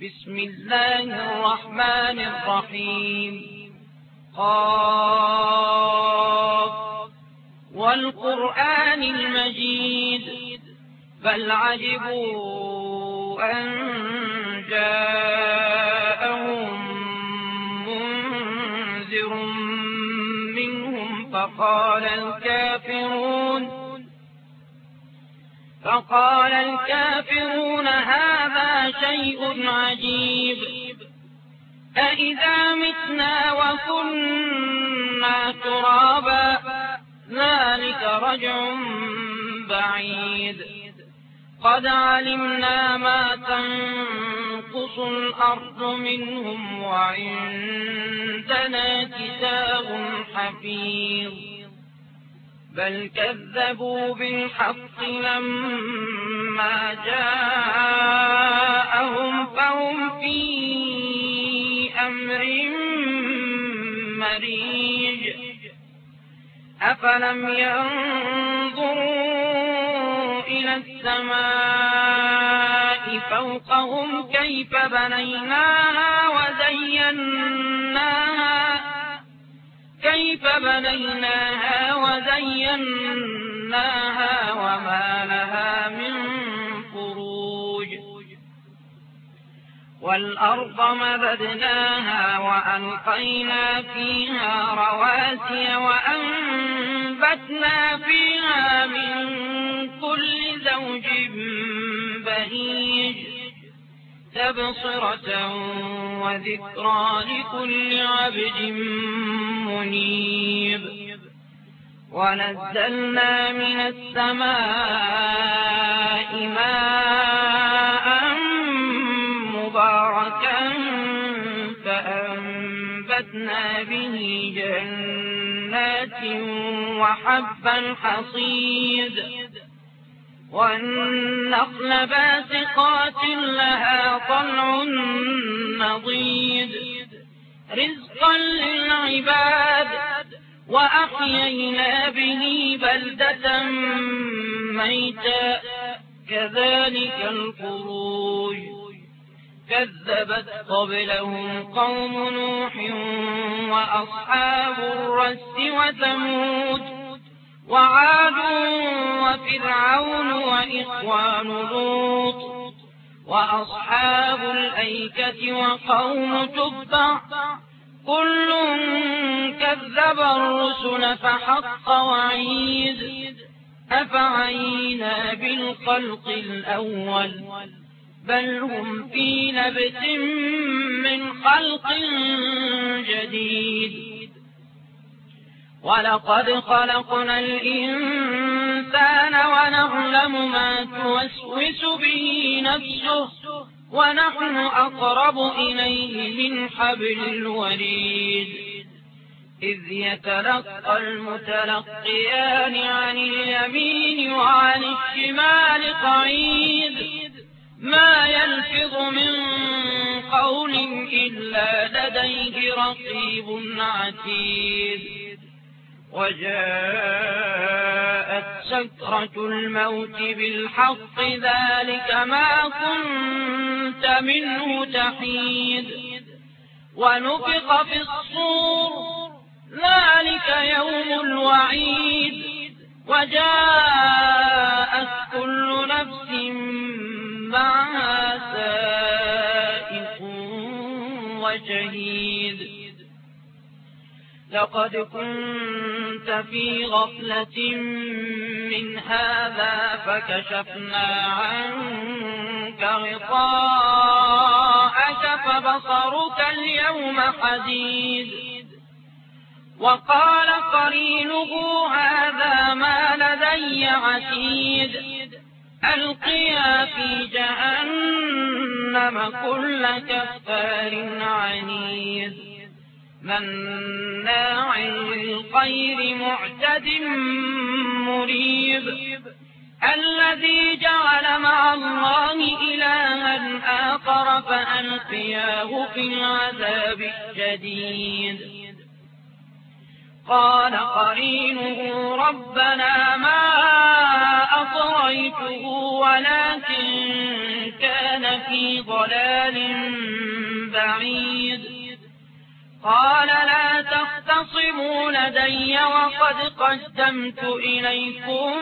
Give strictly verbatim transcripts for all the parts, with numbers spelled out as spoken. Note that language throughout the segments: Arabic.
بسم الله الرحمن الرحيم. قاف والقرآن المجيد بل عجبوا أن جاءهم منذر منهم فقال الكافرون فقال الكافرون هذا شيء عجيب أإذا متنا وكنا ترابا ذلك رجع بعيد قد علمنا ما تنقص الأرض منهم وعندنا كتاب حفيظ بل كذبوا بالحق لما جاءهم فهم في أمر مريج أفلم ينظروا إلى السماء فوقهم كيف بنيناها وزيناها كيف بنيناها وزيناها وما لها من فروج والأرض مددناها وألقينا فيها رواسي وأنبتنا فيها من كل زوج بهيج تبصرة وذكرى لكل عبد منيب ونزلنا من السماء ماء مباركا فأنبتنا به جنات وحب الحصيد والنخل باسقات لها طلع نضيد رزقا للعباد وأحيينا به بلدة ميتا كذلك الخروج كذبت قبلهم قوم نوح وأصحاب الرس وثمود وعاد وفرعون وإخوان لوط وأصحاب الأيكة وقوم تبع كل كذب الرسل فحق وعيد أفعينا بالخلق الأول بل هم في لبس من خلق جديد ولقد خلقنا الإنسان ونعلم ما توسوس به نفسه ونحن أقرب إليه من حبل الوريد إذ يتلقى المتلقيان عن اليمين وعن الشمال قعيد ما يلفظ من قول إلا لديه رقيب عتيد وجاءت سكرة الموت بالحق ذلك ما كنت منه تحيد ونفخ في الصور ذلك يوم الوعيد وجاءت كل نفس معها سائق وشهيد لقد كنت في غفلة من هذا فكشفنا عنك غطاءك فبصرك اليوم حديد وقال قرينه هذا ما لدي عتيد ألقيا في جهنم كل كفار عنيد مناع للخير معتد مريب الذي جعل مع الله إلها آخر فألقياه في العذاب الشديد قال قرينه ربنا ما أطغيته ولكن كان في ضلال بعيد قال لا تختصموا لدي وقد قدمت إليكم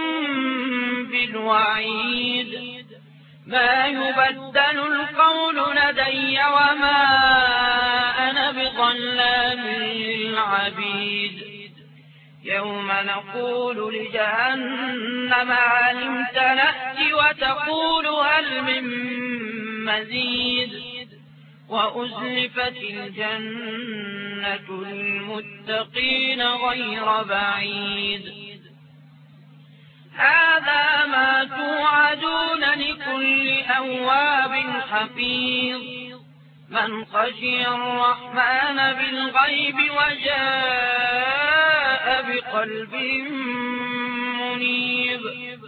بالوعيد ما يبدل القول لدي وما أنا بظلام للعبيد يوم نقول لجهنم هل امتلأت وتقول هل من مزيد وأزلفت الجنة للمتقين غير بعيد هذا ما توعدون لكل أواب حفيظ من خشي الرحمن بالغيب وجاء بقلب منيب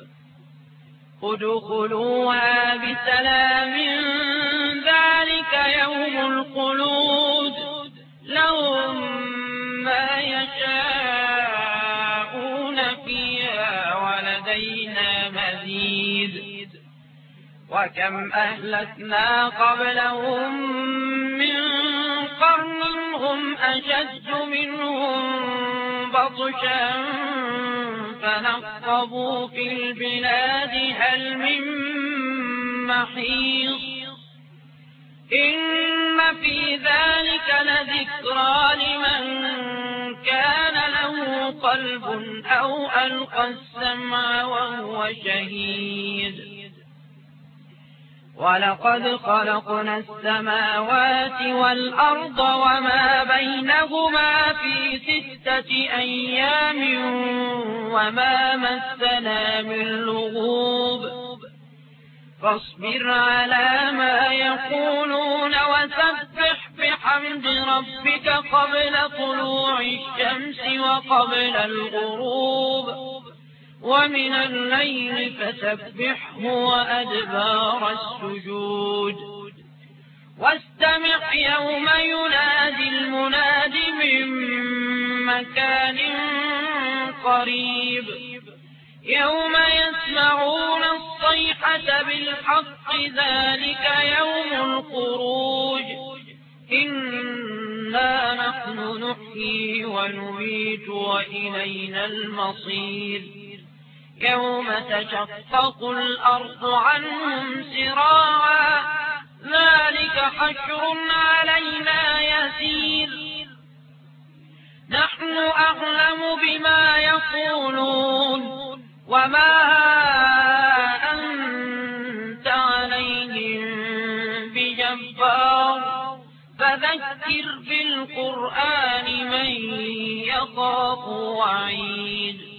ادخلوها بسلام ذلك يوم الخلود لهم ما يشاءون فيها ولدينا مزيد وكم أهلكنا قبلهم من قرن هم أشد منهم بطشا فنقبوا في البلاد هل من محيص إن في ذلك لذكرى لمن كان له قلب أو ألقى السمع وهو شهيد ولقد خلقنا السماوات والأرض وما بينهما في ستة أيام وما مسنا من لغوب فاصبر على ما يقولون وسبح بحمد ربك قبل طلوع الشمس وقبل الغروب ومن الليل فسبحه وأدبار السجود واستمع يوم ينادي المناد من مكان قريب يوم يسمعون الصيحة بالحق ذلك يوم الخروج إنا نحن نحيي ونميت وإلينا المصير يوم تشقق الأرض عنهم سراعا ذلك حشر علينا يسير نحن أعلم بما يقولون وما أنت عليهم بجبار فذكر بالقرآن من يخاف وعيد